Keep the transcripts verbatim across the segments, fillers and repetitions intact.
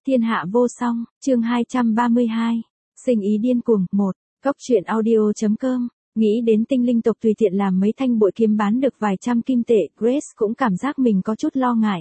Thiên hạ vô song, chương hai trăm ba mươi hai. Sinh ý điên cuồng, một. Cốc truyện audio.com. Nghĩ đến tinh linh tộc tùy tiện làm mấy thanh bội kiếm bán được vài trăm kim tệ, Grace cũng cảm giác mình có chút lo ngại.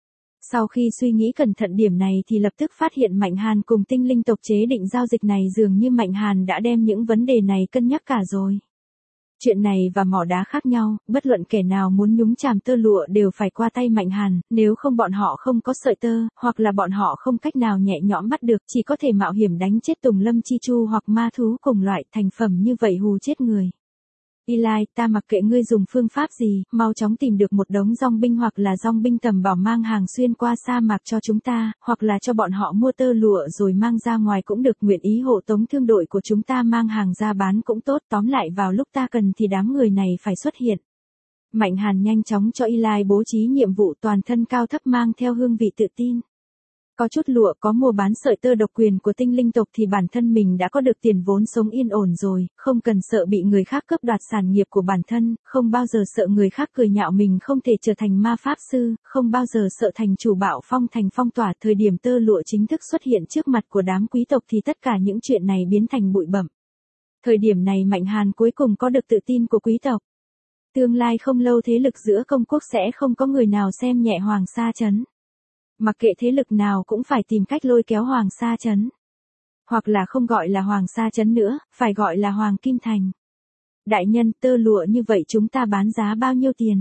Sau khi suy nghĩ cẩn thận điểm này thì lập tức phát hiện Mạnh Hàn cùng tinh linh tộc chế định giao dịch này dường như Mạnh Hàn đã đem những vấn đề này cân nhắc cả rồi. Chuyện này và mỏ đá khác nhau, bất luận kẻ nào muốn nhúng chàm tơ lụa đều phải qua tay Mạnh Hàn, nếu không bọn họ không có sợi tơ, hoặc là bọn họ không cách nào nhẹ nhõm bắt được, chỉ có thể mạo hiểm đánh chết Tùng Lâm Chi Chu hoặc ma thú cùng loại thành phẩm như vậy hù chết người. Eli, ta mặc kệ ngươi dùng phương pháp gì, mau chóng tìm được một đống dòng binh hoặc là dòng binh tầm bảo mang hàng xuyên qua sa mạc cho chúng ta, hoặc là cho bọn họ mua tơ lụa rồi mang ra ngoài cũng được, nguyện ý hộ tống thương đội của chúng ta mang hàng ra bán cũng tốt, tóm lại vào lúc ta cần thì đám người này phải xuất hiện. Mạnh Hàn nhanh chóng cho Eli bố trí nhiệm vụ, toàn thân cao thấp mang theo hương vị tự tin. Có chút lụa, có mua bán sợi tơ độc quyền của tinh linh tộc thì bản thân mình đã có được tiền vốn sống yên ổn rồi, không cần sợ bị người khác cướp đoạt sản nghiệp của bản thân, không bao giờ sợ người khác cười nhạo mình không thể trở thành ma pháp sư, không bao giờ sợ thành chủ bạo phong thành phong tỏa. Thời điểm tơ lụa chính thức xuất hiện trước mặt của đám quý tộc thì tất cả những chuyện này biến thành bụi bặm. Thời điểm này Mạnh Hàn cuối cùng có được tự tin của quý tộc. Tương lai không lâu thế lực giữa công quốc sẽ không có người nào xem nhẹ Hoàng Sa Trấn. Mặc kệ thế lực nào cũng phải tìm cách lôi kéo Hoàng Sa Trấn. Hoặc là không gọi là Hoàng Sa Trấn nữa, phải gọi là Hoàng Kim Thành. Đại nhân, tơ lụa như vậy chúng ta bán giá bao nhiêu tiền?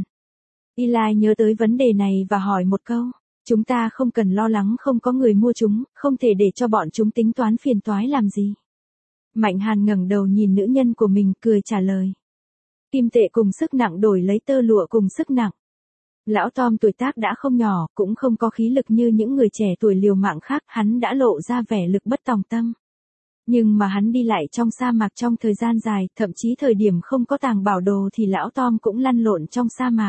Eli nhớ tới vấn đề này và hỏi một câu. Chúng ta không cần lo lắng không có người mua chúng, không thể để cho bọn chúng tính toán phiền toái làm gì. Mạnh Hàn ngẩng đầu nhìn nữ nhân của mình cười trả lời. Kim tệ cùng sức nặng đổi lấy tơ lụa cùng sức nặng. Lão Tom tuổi tác đã không nhỏ, cũng không có khí lực như những người trẻ tuổi liều mạng khác, hắn đã lộ ra vẻ lực bất tòng tâm. Nhưng mà hắn đi lại trong sa mạc trong thời gian dài, thậm chí thời điểm không có tàng bảo đồ thì lão Tom cũng lăn lộn trong sa mạc.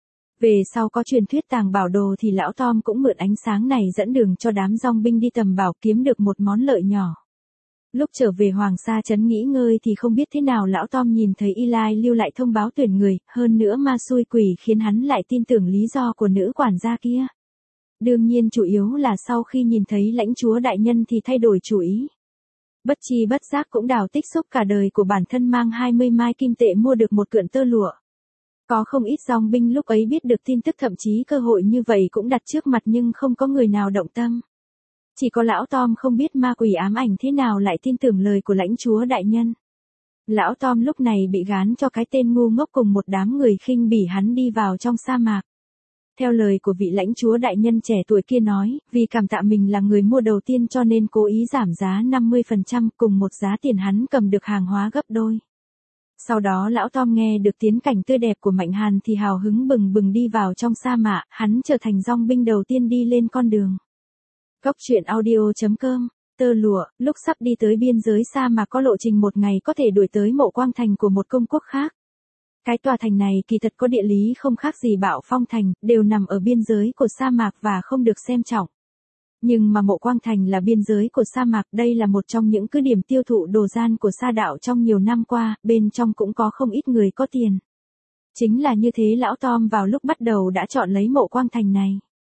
Về sau có truyền thuyết tàng bảo đồ thì lão Tom cũng mượn ánh sáng này dẫn đường cho đám dòng binh đi tầm bảo, kiếm được một món lợi nhỏ. Lúc trở về Hoàng Sa Trấn nghỉ ngơi thì không biết thế nào lão Tom nhìn thấy Eli lưu lại thông báo tuyển người, hơn nữa ma xui quỷ khiến hắn lại tin tưởng lý do của nữ quản gia kia. Đương nhiên chủ yếu là sau khi nhìn thấy lãnh chúa đại nhân thì thay đổi chủ ý. Bất chi bất giác cũng đào tích xúc cả đời của bản thân mang hai mươi mai kim tệ mua được một cượn tơ lụa. Có không ít dòng binh lúc ấy biết được tin tức, thậm chí cơ hội như vậy cũng đặt trước mặt nhưng không có người nào động tâm. Chỉ có lão Tom không biết ma quỷ ám ảnh thế nào lại tin tưởng lời của lãnh chúa đại nhân. Lão Tom lúc này bị gán cho cái tên ngu ngốc cùng một đám người khinh bỉ hắn đi vào trong sa mạc. Theo lời của vị lãnh chúa đại nhân trẻ tuổi kia nói, vì cảm tạ mình là người mua đầu tiên cho nên cố ý giảm giá năm mươi phần trăm cùng một giá tiền hắn cầm được hàng hóa gấp đôi. Sau đó lão Tom nghe được tiến cảnh tươi đẹp của Mạnh Hàn thì hào hứng bừng bừng đi vào trong sa mạc, hắn trở thành dòng binh đầu tiên đi lên con đường. Cốc truyện audio.com. Tơ lụa, lúc sắp đi tới biên giới sa mạc có lộ trình một ngày có thể đuổi tới Mộ Quang Thành của một công quốc khác. Cái tòa thành này kỳ thật có địa lý không khác gì Bạo Phong Thành, đều nằm ở biên giới của sa mạc và không được xem trọng. Nhưng mà Mộ Quang Thành là biên giới của sa mạc, đây là một trong những cứ điểm tiêu thụ đồ gian của sa đạo trong nhiều năm qua, bên trong cũng có không ít người có tiền. Chính là như thế lão Tom vào lúc bắt đầu đã chọn lấy Mộ Quang Thành này.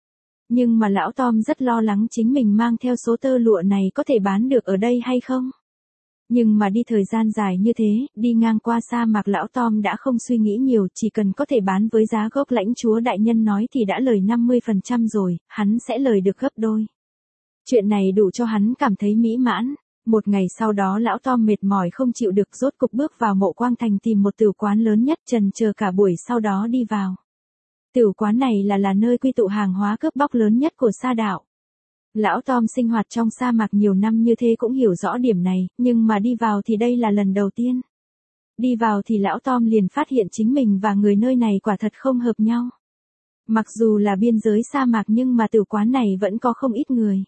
Nhưng mà lão Tom rất lo lắng chính mình mang theo số tơ lụa này có thể bán được ở đây hay không. Nhưng mà đi thời gian dài như thế, đi ngang qua sa mạc lão Tom đã không suy nghĩ nhiều, chỉ cần có thể bán với giá gốc lãnh chúa đại nhân nói thì đã lời năm mươi phần trăm rồi, hắn sẽ lời được gấp đôi. Chuyện này đủ cho hắn cảm thấy mỹ mãn. Một ngày sau đó lão Tom mệt mỏi không chịu được rốt cục bước vào Mộ Quang Thành tìm một tửu quán lớn nhất, trần chờ cả buổi sau đó đi vào. Tửu quán này là là nơi quy tụ hàng hóa cướp bóc lớn nhất của sa đạo. Lão Tom sinh hoạt trong sa mạc nhiều năm như thế cũng hiểu rõ điểm này, nhưng mà đi vào thì đây là lần đầu tiên. Đi vào thì lão Tom liền phát hiện chính mình và người nơi này quả thật không hợp nhau. Mặc dù là biên giới sa mạc nhưng mà tửu quán này vẫn có không ít người.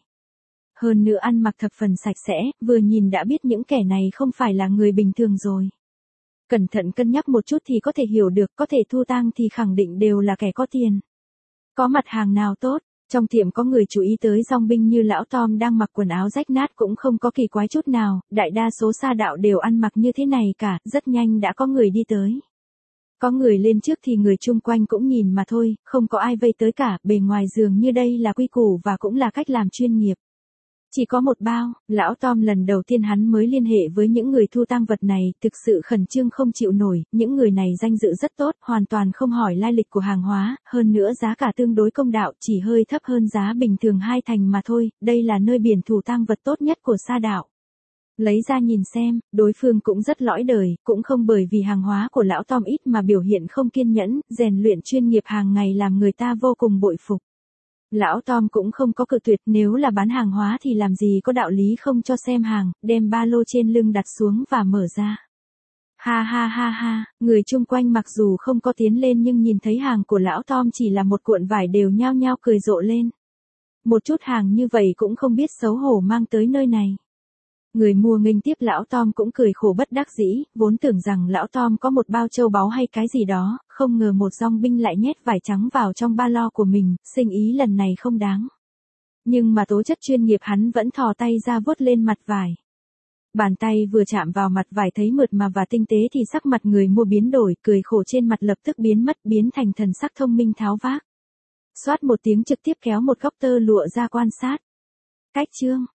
Hơn nữa ăn mặc thập phần sạch sẽ, vừa nhìn đã biết những kẻ này không phải là người bình thường rồi. Cẩn thận cân nhắc một chút thì có thể hiểu được, có thể thu tang thì khẳng định đều là kẻ có tiền. Có mặt hàng nào tốt, trong tiệm có người chú ý tới dòng binh như lão Tom đang mặc quần áo rách nát cũng không có kỳ quái chút nào, đại đa số sa đạo đều ăn mặc như thế này cả, rất nhanh đã có người đi tới. Có người lên trước thì người chung quanh cũng nhìn mà thôi, không có ai vây tới cả, bề ngoài dường như đây là quy củ và cũng là cách làm chuyên nghiệp. Chỉ có một bao, lão Tom lần đầu tiên hắn mới liên hệ với những người thu tang vật này, thực sự khẩn trương không chịu nổi, những người này danh dự rất tốt, hoàn toàn không hỏi lai lịch của hàng hóa, hơn nữa giá cả tương đối công đạo, chỉ hơi thấp hơn giá bình thường hai thành mà thôi, đây là nơi biển thủ tang vật tốt nhất của Sa Đạo. Lấy ra nhìn xem, đối phương cũng rất lõi đời, cũng không bởi vì hàng hóa của lão Tom ít mà biểu hiện không kiên nhẫn, rèn luyện chuyên nghiệp hàng ngày làm người ta vô cùng bội phục. Lão Tom cũng không có cự tuyệt, nếu là bán hàng hóa thì làm gì có đạo lý không cho xem hàng, đem ba lô trên lưng đặt xuống và mở ra. Ha ha ha ha, người chung quanh mặc dù không có tiến lên nhưng nhìn thấy hàng của lão Tom chỉ là một cuộn vải đều nhao nhao cười rộ lên. Một chút hàng như vậy cũng không biết xấu hổ mang tới nơi này. Người mua nghênh tiếp lão Tom cũng cười khổ bất đắc dĩ, vốn tưởng rằng lão Tom có một bao châu báu hay cái gì đó, không ngờ một dong binh lại nhét vải trắng vào trong ba lo của mình, sinh ý lần này không đáng. Nhưng mà tố chất chuyên nghiệp hắn vẫn thò tay ra vuốt lên mặt vải. Bàn tay vừa chạm vào mặt vải thấy mượt mà và tinh tế thì sắc mặt người mua biến đổi, cười khổ trên mặt lập tức biến mất, biến thành thần sắc thông minh tháo vác. Xoát một tiếng trực tiếp kéo một góc tơ lụa ra quan sát. Cách chương